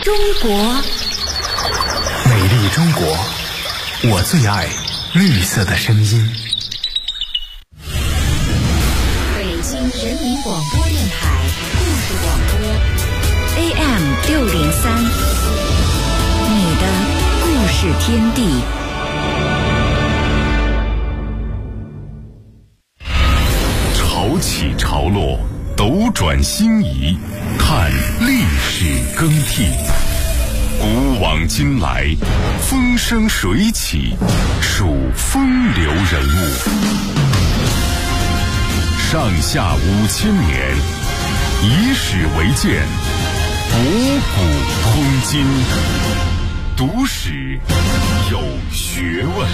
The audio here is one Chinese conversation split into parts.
中国， 美丽中国，我最爱绿色的声音。 北京人民广播电台故事广播 AM603，你的故事天地。 潮起潮落，斗转星移，看历史更替。古往今来，风生水起，数风流人物。上下5000年，以史为鉴，博古通今。读史有学问。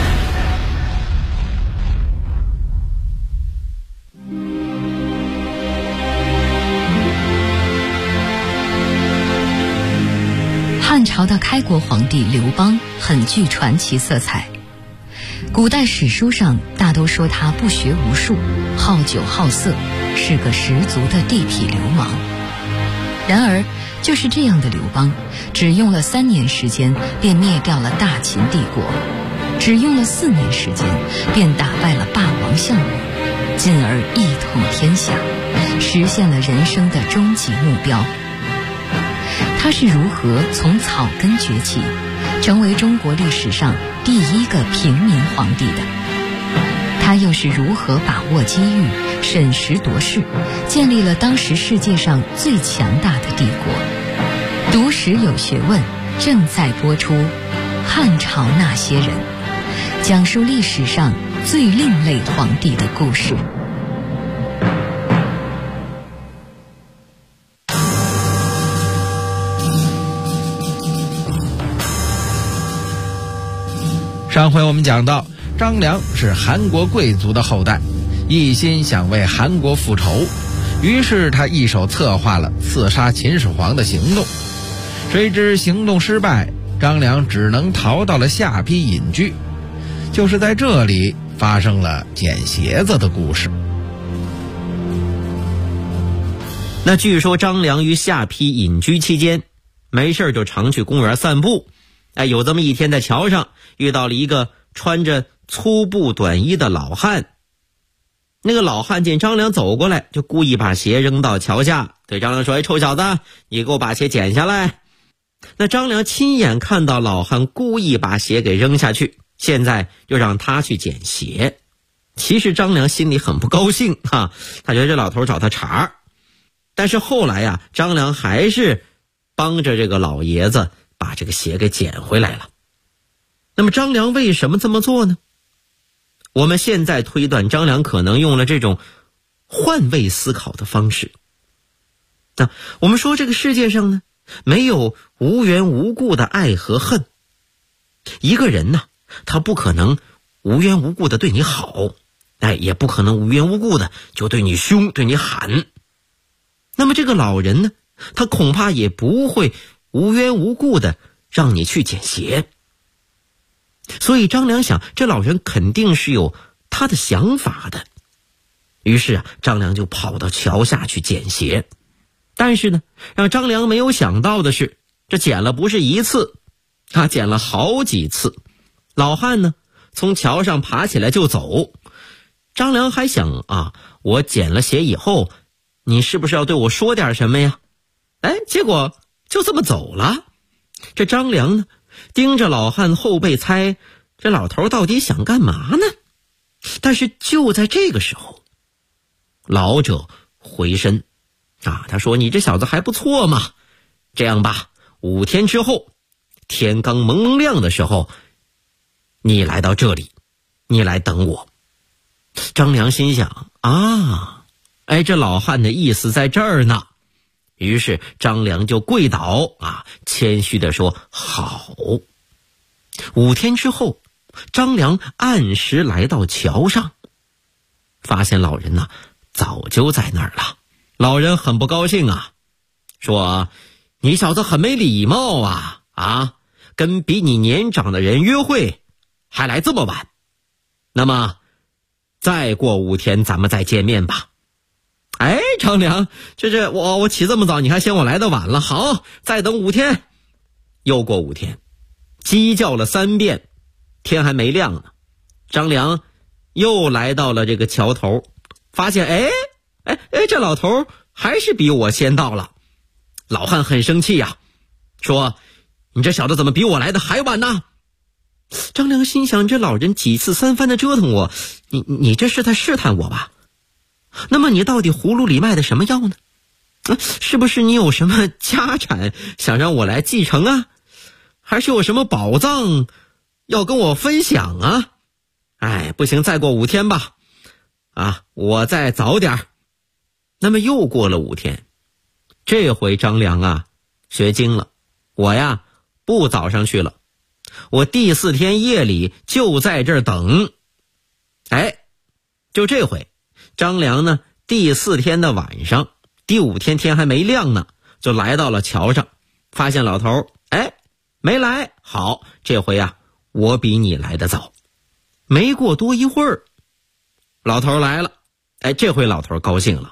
汉朝的开国皇帝刘邦很具传奇色彩，古代史书上大都说他不学无术，好酒好色，是个十足的地痞流氓。然而就是这样的刘邦，只用了3年时间便灭掉了大秦帝国，只用了4年时间便打败了霸王项羽，进而一统天下，实现了人生的终极目标。他是如何从草根崛起，成为中国历史上第一个平民皇帝的？他又是如何把握机遇，审时度势，建立了当时世界上最强大的帝国？读史有学问，正在播出《汉朝那些人》，讲述历史上最另类皇帝的故事。 上回我们讲到，张良是韩国贵族的后代，一心想为韩国复仇，于是他一手策划了刺杀秦始皇的行动。谁知行动失败，张良只能逃到了下邳隐居。就是在这里发生了捡鞋子的故事。 那据说张良于下邳隐居期间，没事就常去公园散步。有这么一天，在桥上遇到了一个穿着粗布短衣的老汉。那个老汉见张良走过来，就故意把鞋扔到桥下，对张良说：“臭小子，你给我把鞋捡下来。”那张良亲眼看到老汉故意把鞋给扔下去，现在就让他去捡鞋。其实张良心里很不高兴他觉得这老头找他茬。但是后来张良还是帮着这个老爷子把这个鞋给捡回来了。那么张良为什么这么做呢？我们现在推断张良可能用了这种换位思考的方式。那我们说这个世界上呢，没有无缘无故的爱和恨。一个人呢，他不可能无缘无故的对你好，也不可能无缘无故的就对你凶，对你喊。那么这个老人呢，他恐怕也不会无缘无故的让你去捡鞋。所以张良想，这老人肯定是有他的想法的。于是张良就跑到桥下去捡鞋。但是呢，让张良没有想到的是，这捡了不是一次，他捡了好几次。老汉呢，从桥上爬起来就走。张良还想我捡了鞋以后，你是不是要对我说点什么呀？结果就这么走了。这张良呢，盯着老汉后背猜，这老头到底想干嘛呢？但是就在这个时候，老者回身他说：“你这小子还不错嘛，这样吧，5天之后，天刚蒙蒙亮的时候，你来到这里，你来等我。”张良心想这老汉的意思在这儿呢。于是张良就跪倒谦虚地说：“好。”5天之后，张良按时来到桥上，发现老人早就在那儿了。老人很不高兴说：“你小子很没礼貌跟比你年长的人约会还来这么晚。那么再过5天咱们再见面吧。” 哎，张良，我起这么早，你还嫌我来的晚了？好，再等5天。又过5天，鸡叫了3遍，天还没亮呢。张良又来到了这个桥头，发现这老头还是比我先到了。老汉很生气呀，说：“你这小子怎么比我来的还晚呢？”张良心想，这老人几次3番的折腾我，你这是在试探我吧？那么你到底葫芦里卖的什么药呢？是不是你有什么家产想让我来继承啊？还是有什么宝藏要跟我分享啊？不行，再过5天吧。我再早点。那么又过了5天，这回张良学精了，我不早上去了，我第4天夜里就在这儿等。就这回张良呢，第4天的晚上，第5天天还没亮呢，就来到了桥上，发现老头没来。好，这回我比你来得早。没过多一会儿，老头来了。这回老头高兴了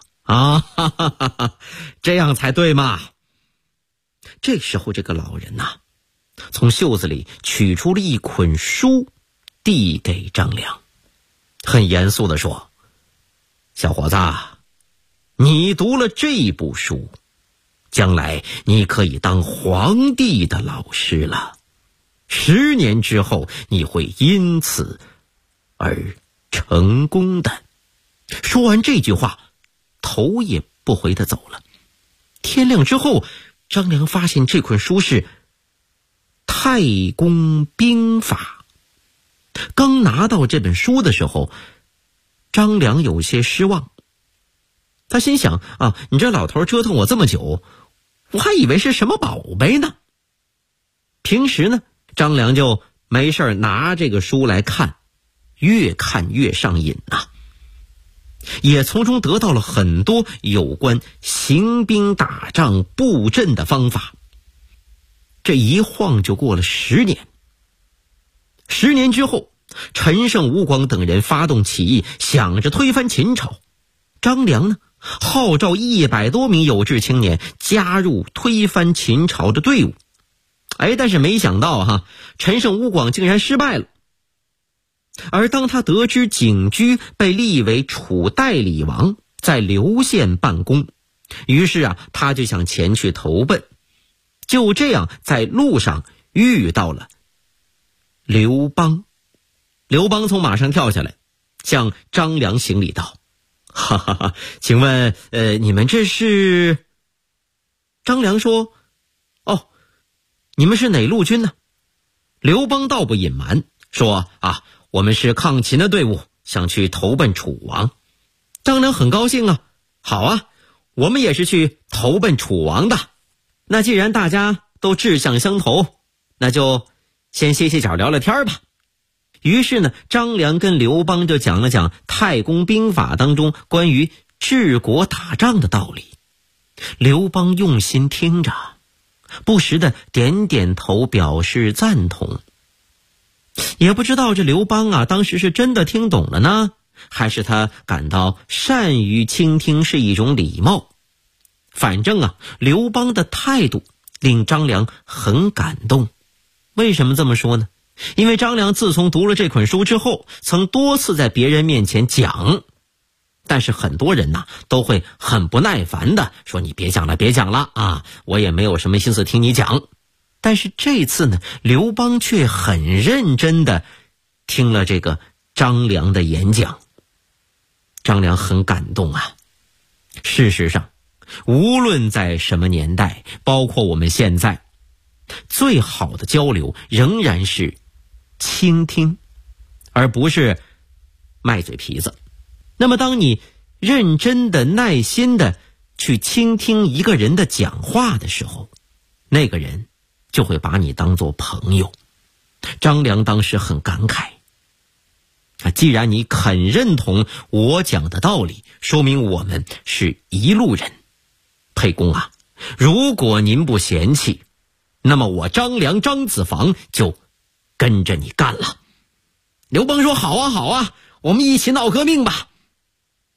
这样才对嘛。这时候这个老人从袖子里取出了一捆书，递给张良，很严肃地说：“小伙子，你读了这部书，将来你可以当皇帝的老师了。10年之后，你会因此而成功的。”说完这句话，头也不回地走了。天亮之后，张良发现这捆书是《太公兵法》。刚拿到这本书的时候，张良有些失望。他心想你这老头折腾我这么久，我还以为是什么宝贝呢。平时呢，张良就没事拿这个书来看，越看越上瘾也从中得到了很多有关行兵打仗布阵的方法。这一晃就过了10年。10年之后，陈胜、吴广等人发动起义，想着推翻秦朝。张良呢，号召100多名有志青年加入推翻秦朝的队伍。但是没想到陈胜、吴广竟然失败了。而当他得知景驹被立为楚代理王，在刘县办公，于是他就想前去投奔。就这样在路上遇到了刘邦。刘邦从马上跳下来，向张良行礼道：“请问你们这是？”张良说：“你们是哪路军呢？”刘邦倒不隐瞒，说：“我们是抗秦的队伍，想去投奔楚王。”张良很高兴好我们也是去投奔楚王的。那既然大家都志向相投，那就先歇歇脚聊聊天吧。于是呢，张良跟刘邦就讲了讲《太公兵法》当中关于治国打仗的道理。刘邦用心听着，不时的点点头表示赞同。也不知道这刘邦当时是真的听懂了呢，还是他感到善于倾听是一种礼貌。反正刘邦的态度令张良很感动。为什么这么说呢？因为张良自从读了这捆书之后，曾多次在别人面前讲，但是很多人都会很不耐烦的说：“你别讲了我也没有什么心思听你讲。”但是这次呢，刘邦却很认真的听了这个张良的演讲。张良很感动事实上，无论在什么年代，包括我们现在，最好的交流仍然是倾听，而不是卖嘴皮子。那么当你认真的、耐心的去倾听一个人的讲话的时候，那个人就会把你当作朋友。张良当时很感慨既然你肯认同我讲的道理，说明我们是一路人。沛公如果您不嫌弃，那么我张良张子房就跟着你干了。刘邦说：“好啊，我们一起闹革命吧。”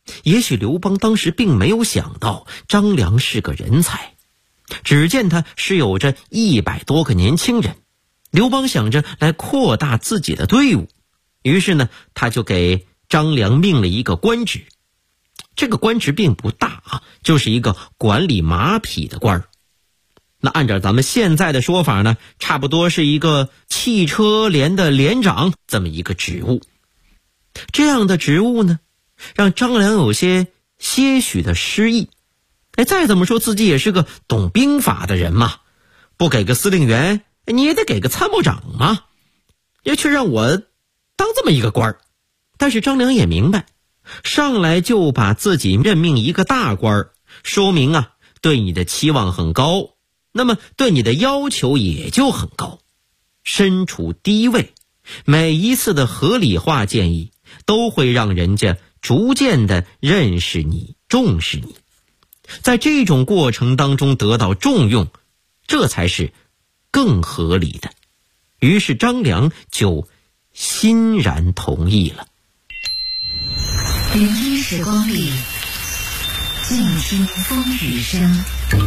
也许刘邦当时并没有想到张良是个人才，只见他是有着100多个年轻人，刘邦想着来扩大自己的队伍，于是呢，他就给张良命了一个官职。这个官职并不大啊，就是一个管理马匹的官儿。那按照咱们现在的说法呢，差不多是一个汽车连的连长这么一个职务。这样的职务呢，让张良有些许的失意。再怎么说自己也是个懂兵法的人嘛，不给个司令员，你也得给个参谋长嘛，也却让我当这么一个官儿。但是张良也明白，上来就把自己任命一个大官儿，说明啊，对你的期望很高，那么对你的要求也就很高。身处低位，每一次的合理化建议都会让人家逐渐的认识你，重视你，在这种过程当中得到重用，这才是更合理的。于是张良就欣然同意了。 云烟时光里，静听风雨声。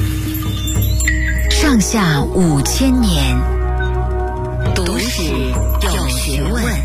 上下5000年，读史有学问。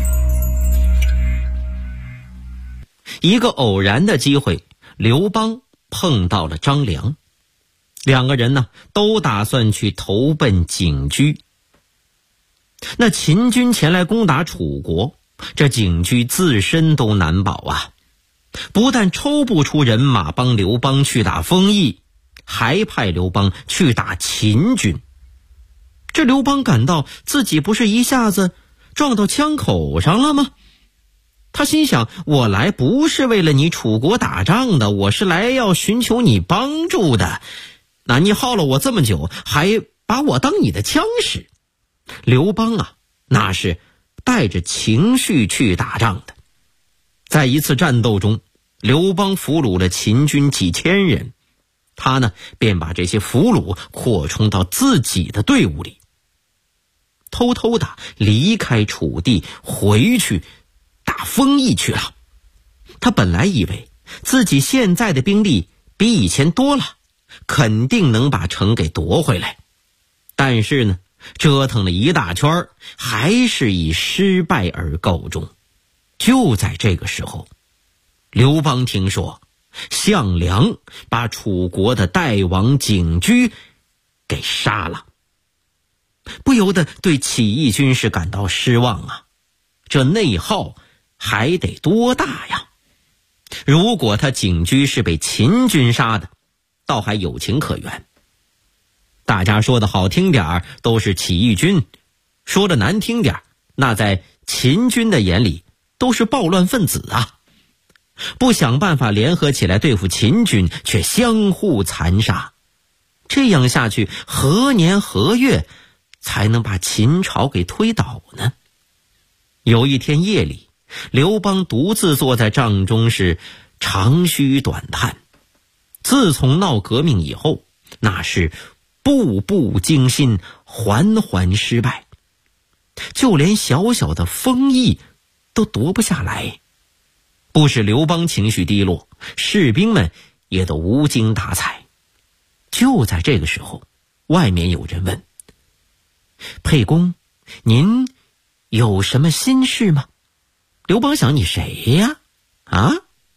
一个偶然的机会，刘邦碰到了张良，两个人呢都打算去投奔景居。那秦军前来攻打楚国，这景居自身都难保啊，不但抽不出人马帮刘邦去打丰邑，还派刘邦去打秦军。这刘邦感到自己不是一下子撞到枪口上了吗？他心想，我来不是为了你楚国打仗的，我是来要寻求你帮助的。那你耗了我这么久，还把我当你的枪使。刘邦啊，那是带着情绪去打仗的。在一次战斗中，刘邦俘虏了秦军几千人，他呢便把这些俘虏扩充到自己的队伍里，偷偷的离开楚地，回去打丰邑去了。他本来以为自己现在的兵力比以前多了，肯定能把城给夺回来，但是呢，折腾了一大圈，还是以失败而告终。就在这个时候，刘邦听说项梁把楚国的代王景居给杀了，不由得对起义军是感到失望啊！这内耗还得多大呀？如果他景居是被秦军杀的，倒还有情可原。大家说的好听点都是起义军，说的难听点，那在秦军的眼里都是暴乱分子啊！不想办法联合起来对付秦军，却相互残杀，这样下去何年何月才能把秦朝给推倒呢？有一天夜里，刘邦独自坐在帐中，是长吁短叹。自从闹革命以后，那是步步惊心，环环失败，就连小小的丰邑都夺不下来。不使刘邦情绪低落，士兵们也都无精打采。就在这个时候，外面有人问：沛公，您有什么心事吗？刘邦想，你谁呀？啊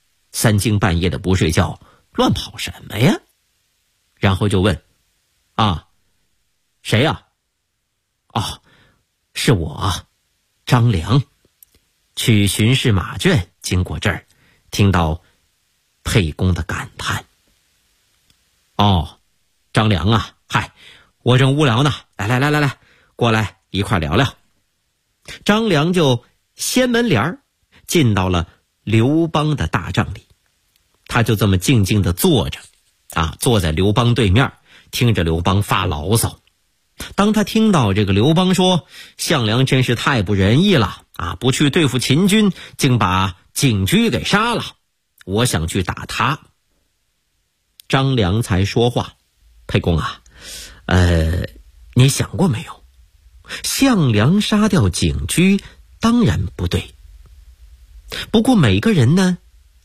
，3更半夜的不睡觉，乱跑什么呀？然后就问：啊，谁呀？哦，是我，张良，去巡视马圈，经过这儿，听到沛公的感叹。哦，张良啊，嗨，我正无聊呢，来，过来一块聊聊。张良就掀门帘进到了刘邦的大帐里，他就这么静静地坐着啊，坐在刘邦对面，听着刘邦发牢骚。当他听到这个刘邦说项梁真是太不仁义了啊，不去对付秦军，竟把景居给杀了，我想去打他。张良才说话：沛公啊，你想过没有，项梁杀掉景居当然不对，不过每个人呢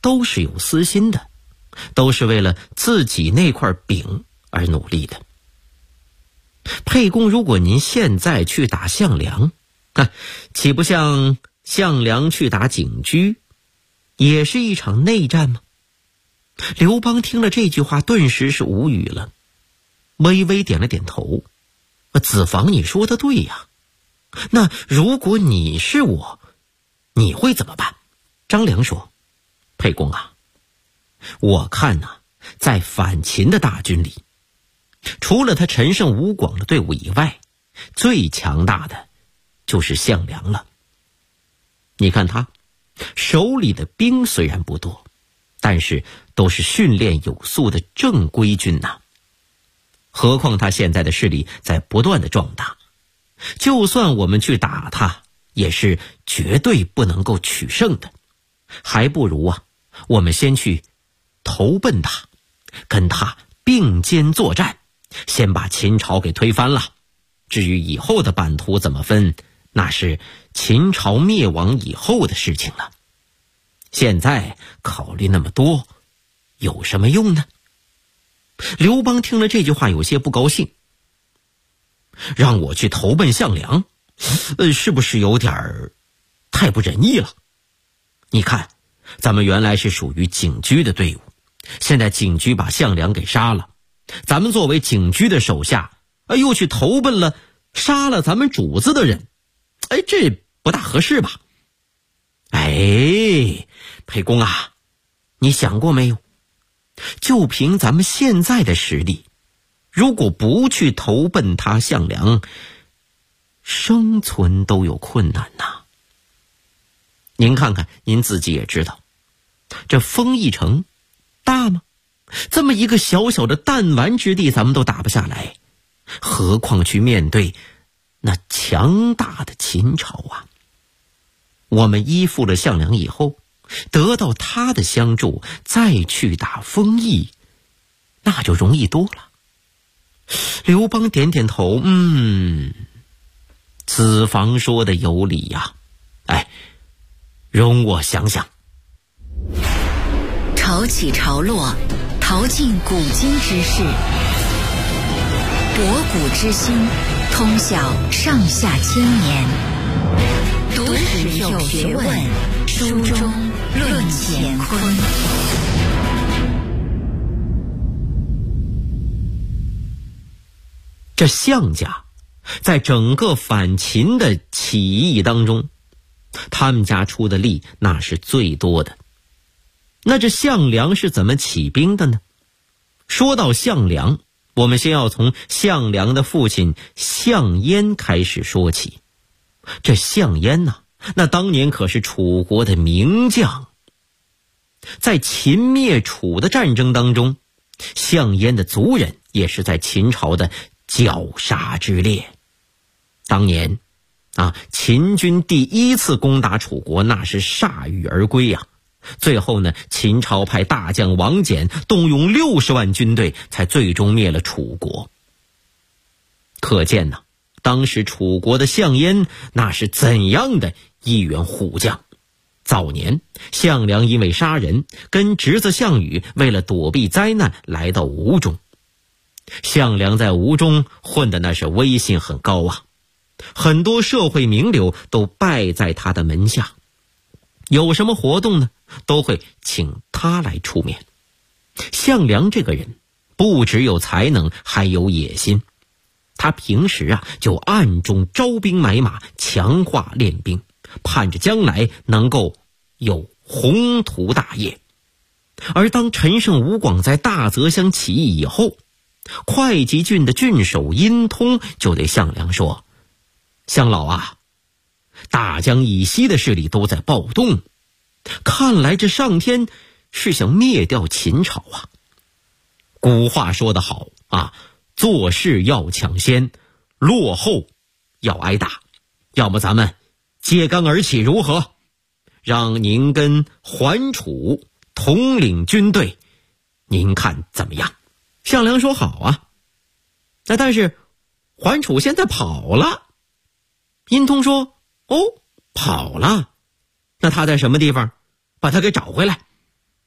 都是有私心的，都是为了自己那块饼而努力的。沛公，如果您现在去打项梁，岂不像项梁去打景驹，也是一场内战吗？刘邦听了这句话，顿时是无语了，微微点了点头。子房，你说的对呀。那如果你是我，你会怎么办？张良说，沛公啊，我看在反秦的大军里，除了他陈胜吴广的队伍以外，最强大的就是项梁了。你看他手里的兵虽然不多，但是都是训练有素的正规军呐。何况他现在的势力在不断的壮大，就算我们去打他，也是绝对不能够取胜的。还不如我们先去投奔他，跟他并肩作战，先把秦朝给推翻了。至于以后的版图怎么分，那是秦朝灭亡以后的事情了。现在考虑那么多有什么用呢？刘邦听了这句话有些不高兴，让我去投奔项梁，是不是有点太不仁义了？你看，咱们原来是属于景驹的队伍，现在景驹把项梁给杀了，咱们作为景驹的手下，又去投奔了杀了咱们主子的人，这不大合适吧？沛公啊，你想过没有？就凭咱们现在的实力，如果不去投奔他项梁，生存都有困难呐。您看看，您自己也知道，这丰邑城大吗？这么一个小小的弹丸之地，咱们都打不下来，何况去面对那强大的秦朝啊！我们依附了项梁以后，得到他的相助，再去打丰邑，那就容易多了。刘邦点点头，子房说的有理呀。容我想想。 潮起潮落，淘尽古今之事，博古之今，通晓上下千年。读史有学问，书中论乾坤。 这项家在整个反秦的起义当中，他们家出的力那是最多的。那这项梁是怎么起兵的呢？说到项梁，我们先要从项梁的父亲项燕开始说起。这项燕那当年可是楚国的名将。在秦灭楚的战争当中，项燕的族人也是在秦朝的绞杀之列。当年秦军第一次攻打楚国，那是铩羽而归呀。最后呢，秦朝派大将王翦动用60万军队，才最终灭了楚国。可见当时楚国的项燕那是怎样的一员虎将。早年项梁因为杀人，跟侄子项羽为了躲避灾难来到吴中。项梁在吴中混的那是威信很高啊，很多社会名流都拜在他的门下，有什么活动呢，都会请他来出面。项梁这个人不只有才能，还有野心。他平时就暗中招兵买马，强化练兵，盼着将来能够有宏图大业。而当陈胜吴广在大泽乡起义以后，会稽郡的郡守殷通就对项梁说，项老啊，大江以西的势力都在暴动，看来这上天是想灭掉秦朝啊。古话说得好做事要抢先，落后要挨打。要么咱们揭竿而起如何？让您跟桓楚统领军队，您看怎么样？项梁说好啊。但是桓楚现在跑了。殷通说跑了，那他在什么地方？把他给找回来。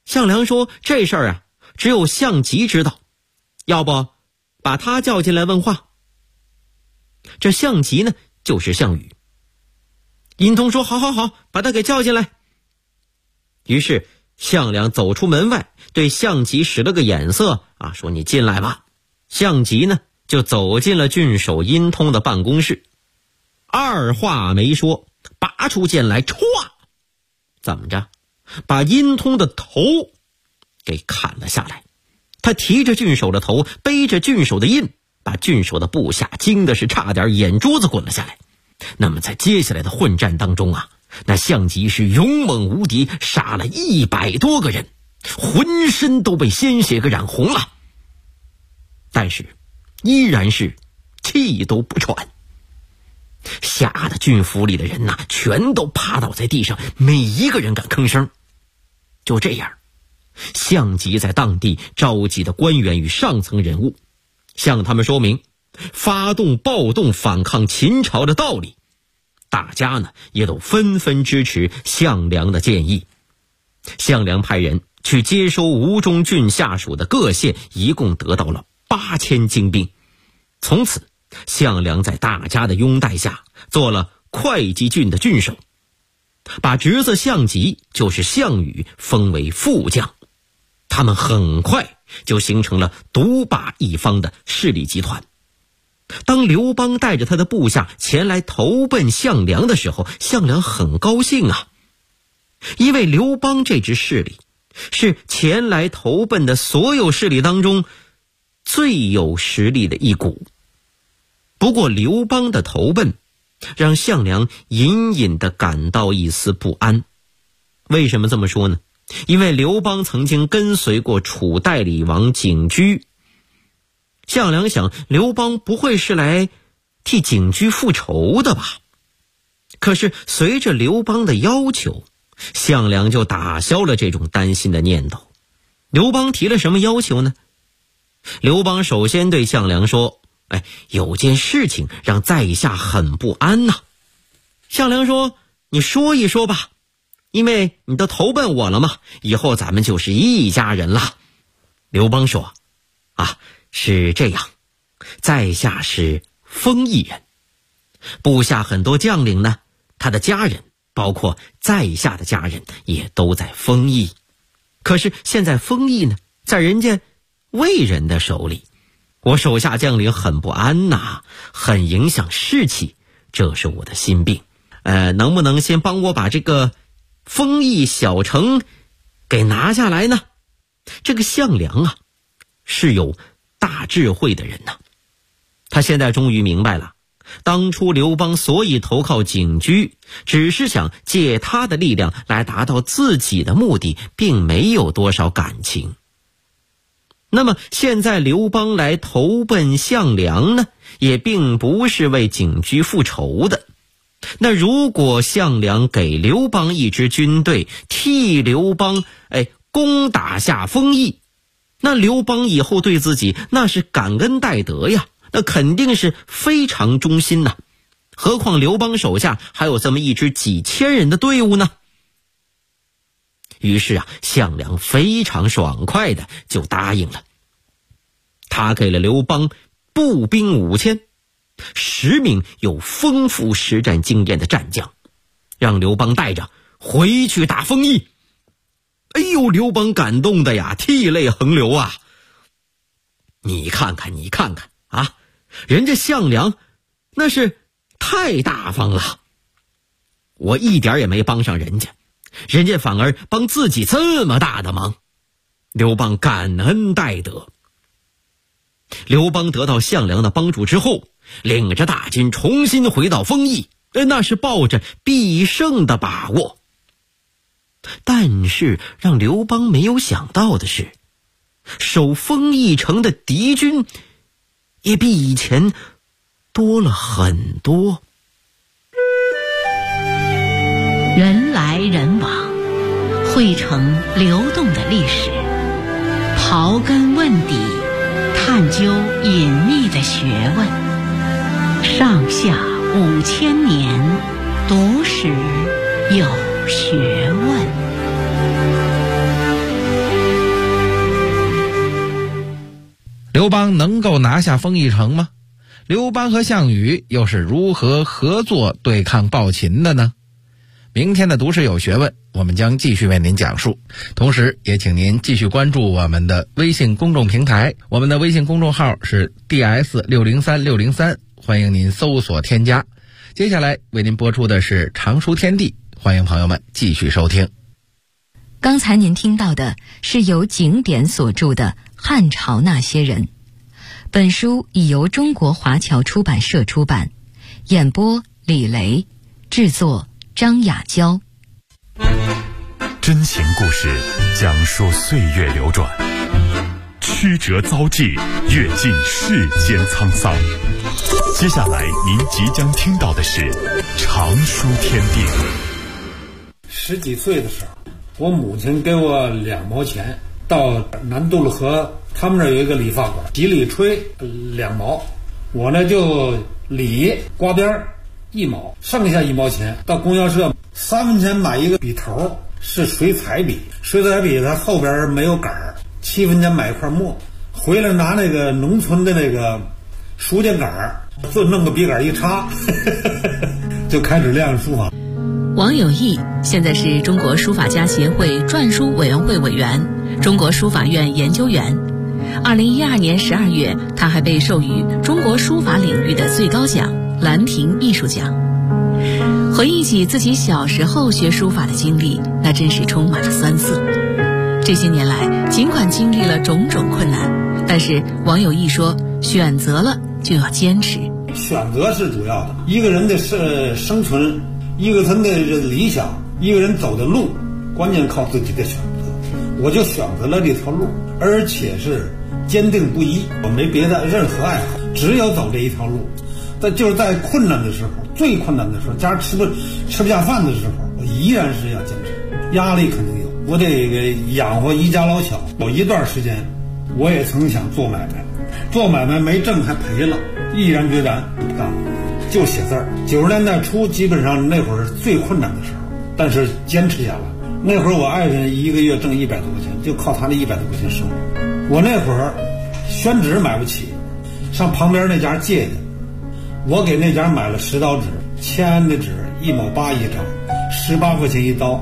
项梁说这事儿啊，只有项籍知道，要不把他叫进来问话。这项籍呢，就是项羽。殷通说好，把他给叫进来。于是项梁走出门外，对项籍使了个眼色啊，说你进来吧。项籍呢，就走进了郡守殷通的办公室，二话没说，拔出剑来，歘，怎么着，把殷通的头给砍了下来。他提着郡守的头，背着郡守的印，把郡守的部下惊的是差点眼珠子滚了下来。那么在接下来的混战当中啊，那项籍是勇猛无敌，杀了100多个人，浑身都被鲜血给染红了，但是依然是气都不喘。吓得郡府里的人呐，全都趴倒在地上，没一个人敢吭声。就这样，项籍在当地召集的官员与上层人物，向他们说明发动暴动反抗秦朝的道理。大家呢也都纷纷支持项梁的建议。项梁派人去接收吴中郡下属的各县，一共得到了8000精兵。从此项梁在大家的拥戴下做了会稽郡的郡守，把侄子项籍就是项羽封为副将。他们很快就形成了独霸一方的势力集团。当刘邦带着他的部下前来投奔项梁的时候，项梁很高兴啊，因为刘邦这支势力是前来投奔的所有势力当中最有实力的一股。不过刘邦的投奔让项梁隐隐地感到一丝不安。为什么这么说呢？因为刘邦曾经跟随过楚代理王景驹，项梁想刘邦不会是来替景驹复仇的吧？可是随着刘邦的要求，项梁就打消了这种担心的念头。刘邦提了什么要求呢？刘邦首先对项梁说，有件事情让在下很不安呐。项梁说，你说一说吧，因为你都投奔我了嘛，以后咱们就是一家人了。刘邦说，是这样，在下是丰邑人，部下很多将领呢，他的家人包括在下的家人也都在丰邑。可是现在丰邑呢，在人家魏人的手里，我手下将领很不安呐，很影响士气，这是我的心病。能不能先帮我把这个丰邑小城给拿下来呢？这个项梁啊，是有大智慧的人呐。他现在终于明白了，当初刘邦所以投靠景驹，只是想借他的力量来达到自己的目的，并没有多少感情。那么现在刘邦来投奔项梁呢，也并不是为景驹复仇的。那如果项梁给刘邦一支军队，替刘邦攻打下丰邑，那刘邦以后对自己那是感恩戴德呀，那肯定是非常忠心呐。何况刘邦手下还有这么一支几千人的队伍呢。于是项梁非常爽快的就答应了。他给了刘邦步兵5000，10名有丰富实战经验的战将，让刘邦带着回去打丰邑。刘邦感动的呀，涕泪横流啊！你看看啊，人家项梁那是太大方了，我一点也没帮上人家，人家反而帮自己这么大的忙。刘邦感恩戴德。刘邦得到项梁的帮助之后，领着大军重新回到丰邑，那是抱着必胜的把握。但是让刘邦没有想到的是，守丰邑城的敌军也比以前多了很多。 人来人往，汇成流动的历史，刨根问底，探究隐秘的学问。上下5000年，读史有学问。 刘邦能够拿下丰邑城吗？刘邦和项羽又是如何合作对抗暴秦的呢？明天的读史有学问，我们将继续为您讲述。同时也请您继续关注我们的微信公众平台，我们的微信公众号是 DS603603，欢迎您搜索添加。接下来为您播出的是常书天地，欢迎朋友们继续收听。 刚才您听到的是由景典所著的《汉朝那些人》，本书已由中国华侨出版社出版，演播李雷，制作张雅娇。 真情故事讲述岁月流转，曲折遭际，阅尽世间沧桑。接下来您即将听到的是常书天地。 10几岁的时候，我母亲给我2毛钱，到南渡了河，他们那儿有一个理发馆，洗理吹2毛，我呢就理刮边1毛，剩下1毛钱到供销社3分钱买一个笔头，是水彩笔，水彩笔它后边没有杆儿，7分钱买一块墨，回来拿那个农村的那个书架杆儿，就弄个笔杆一插就开始练书法。 王有义现在是中国书法家协会篆书委员会委员，中国书法院研究员。2012年12月，他还被授予中国书法领域的最高奖兰亭艺术奖。回忆起自己小时候学书法的经历，那真是充满了酸涩。这些年来，尽管经历了种种困难，但是王有义说，选择了就要坚持。 选择是主要的，一个人的生存，一个人的理想，一个人走的路，关键靠自己的选择。我就选择了这条路，而且是坚定不移，我没别的任何爱好，只有走这一条路。但就是在困难的时候，最困难的时候，家吃不下饭的时候，我依然是要坚持。压力肯定有，我得养活一家老小。有一段时间，我也曾想做买卖，做买卖没挣还赔了，毅然决然不干了，就写字儿。90年代初，基本上那会儿最困难的时候，但是坚持下来。那会儿我爱人1个月挣100多块钱，就靠他那100多块钱生活。我那会儿宣纸买不起，上旁边那家借的，我给那家买了10刀纸，签的纸1毛8一张，18块钱一刀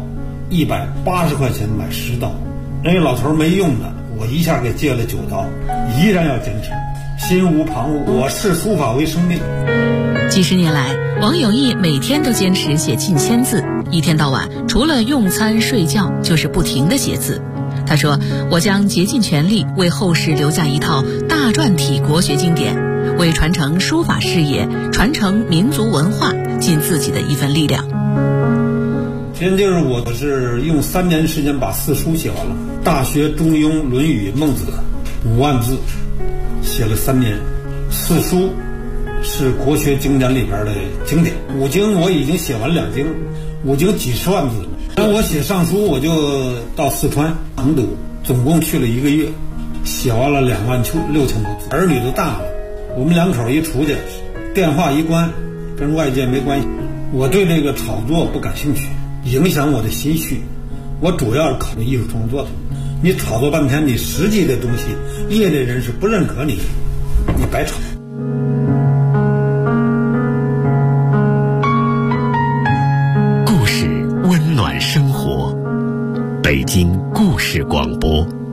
，180块钱买10刀。那个老头没用的，我一下给借了9刀，依然要坚持，心无旁骛，我视书法为生命。 几十年来，王有义每天都坚持写近1000字，一天到晚除了用餐睡觉就是不停地写字。他说，我将竭尽全力为后世留下一套大篆体国学经典，为传承书法事业，传承民族文化尽自己的一份力量。 现就是我是用3年时间把4书写完了，大学、中庸、论语、孟子5万字写了3年。4书是国学经典里边的经典，5经我已经写完2经，5经几十万字了。然后我写上书，我就到四川成都，总共去了1个月，写完了26000多字。儿女都大了，我们2口一出去，电话一关，跟外界没关系。我对这个炒作不感兴趣，影响我的心绪。我主要是考虑艺术创作的。你炒作半天，你实际的东西，业内人士不认可你，你白炒。 故事温暖生活，北京故事广播。